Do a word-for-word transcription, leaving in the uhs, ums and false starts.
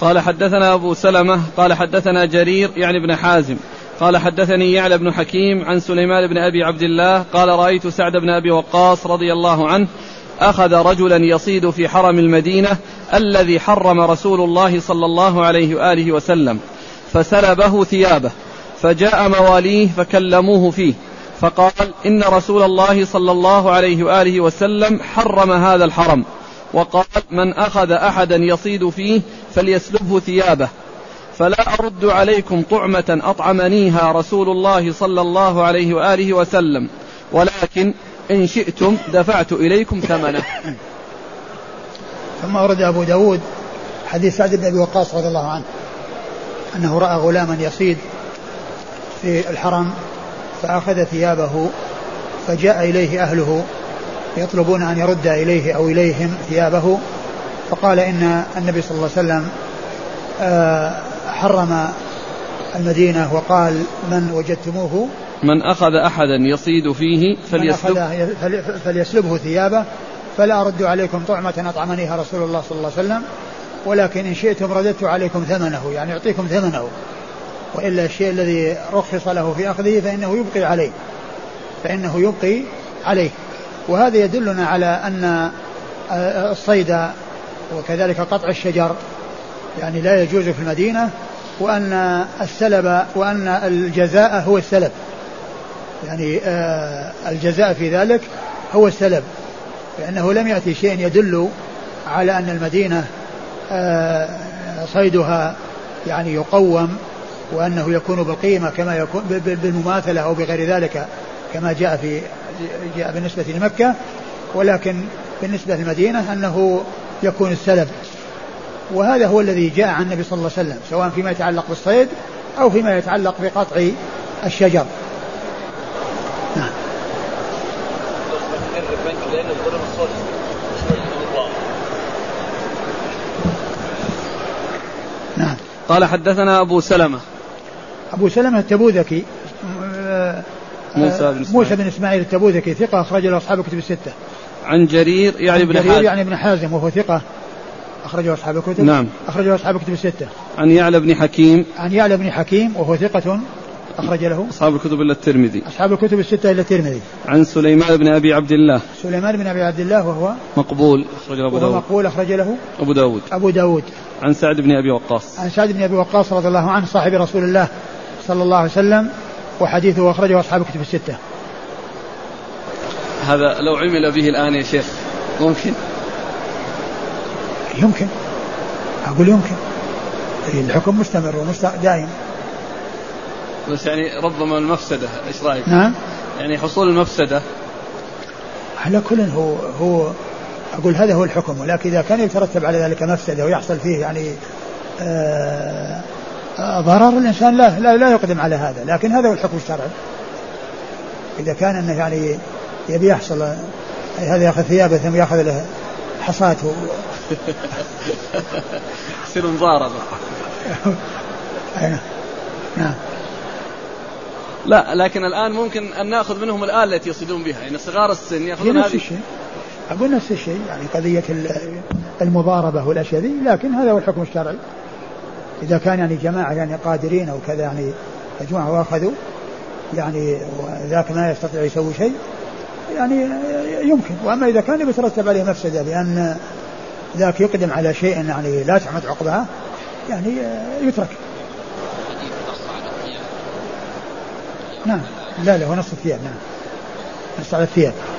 قال حدثنا أبو سلمة قال حدثنا جرير يعني ابن حازم قال حدثني يعلى بن حكيم عن سليمان بن أبي عبد الله قال رأيت سعد بن أبي وقاص رضي الله عنه أخذ رجلا يصيد في حرم المدينة الذي حرم رسول الله صلى الله عليه وآله وسلم فسلبه ثيابه، فجاء مواليه فكلموه فيه فقال إن رسول الله صلى الله عليه وآله وسلم حرم هذا الحرم، وقال من أخذ أحدا يصيد فيه فليسلبه ثيابه، فلا أرد عليكم طعمة أطعمنيها رسول الله صلى الله عليه وآله وسلم، ولكن إن شئتم دفعت إليكم ثمنه. ثم أورد أبو داود حديث سعد بن أبي وقاص رضي الله عنه أنه رأى غلاما يصيد في الحرم فأخذ ثيابه، فجاء إليه أهله يطلبون أن يرد إليه أو إليهم ثيابه، فقال إن النبي صلى الله عليه وسلم حرم المدينة وقال من وجدتموه من أخذ أحدا يصيد فيه فليسلب فليسلبه ثيابه، فلا أرد عليكم طعمة أطعمنيها رسول الله صلى الله عليه وسلم، ولكن إن شئتم رددت عليكم ثمنه، يعني يعطيكم ثمنه، وإلا الشيء الذي رخص له في أخذه فإنه يبقي عليه فإنه يبقي عليه. وهذا يدلنا على أن الصيد وكذلك قطع الشجر يعني لا يجوز في المدينة، وأن السلب وأن الجزاء هو السلب، يعني الجزاء في ذلك هو السلب، لأنه لم يأتي شيء يدل على أن المدينة صيدها يعني يقوم وأنه يكون بالقيمة كما يكون بالمماثلة أو بغير ذلك كما جاء في جاء بالنسبة لمكة، ولكن بالنسبة للمدينة أنه يكون السلب. وهذا هو الذي جاء عن النبي صلى الله عليه وسلم سواء فيما يتعلق بالصيد أو فيما يتعلق بقطع الشجر. نعم. نعم. قال حدثنا أبو سلمة أبو سلمة التبوذكي موسى بن, موسى بن إسماعيل التبوذكي ثقة أخرج له أصحاب الكتب الستة. عن جرير يعني ابن حازم يعني ابن حازم وهو ثقة أخرجه أصحاب الكتب. نعم. أخرجه أصحاب الكتب الستة. عن يعلى بن حكيم عن يعلى بن حكيم وهو ثقة أخرج له أصحاب الكتب إلا الترمذي. أصحاب الكتب الستة إلا الترمذي. عن سليمان بن أبي عبد الله سليمان بن أبي عبد الله وهو مقبول أخرج له أبو داود مقبول أخرج له أبو داود أبو داود. عن سعد بن أبي وقاص عن سعد بن أبي وقاص رضي الله عنه صاحب رسول الله صلى الله عليه وسلم، وحديثه أخرجه أصحاب الكتب الستة. هذا لو عمل به الآن يا شيخ ممكن يمكن أقول يمكن الحكم مستمر ودائم، بس يعني ربما المفسدة إيش رأيك؟ نعم. يعني حصول المفسدة على كل هو هو أقول هذا هو الحكم، ولكن إذا كان يترتب على ذلك مفسدة ويحصل فيه يعني آه ضرر الإنسان لا, لا لا يقدم على هذا، لكن هذا هو الحكم الشرعي. إذا كان أنه يعني يبي يحصل هذا يأخذ ثيابه ثم يأخذ له حصاته يصير مضاربة. نعم. لا لكن الآن ممكن أن نأخذ منهم الآلة التي يصيدون بها، يعني صغار السن يأخذون نفس الشيء. أقول نفس الشيء يعني قضية المضاربة والأشياء ذي، لكن هذا هو الحكم الشرعي. إذا كان يعني جماعة يعني قادرين أو كذا يعني مجموعة وأخذوا يعني وذاك ما يستطيع يسوي شيء يعني يمكن. وأما إذا كان يترتب عليه مفسدة بأن ذاك يقدم على شيء يعني لا تحمد عقبها يعني يترك. نعم. لا لا هو نص الثياب. نعم نص على الثياب.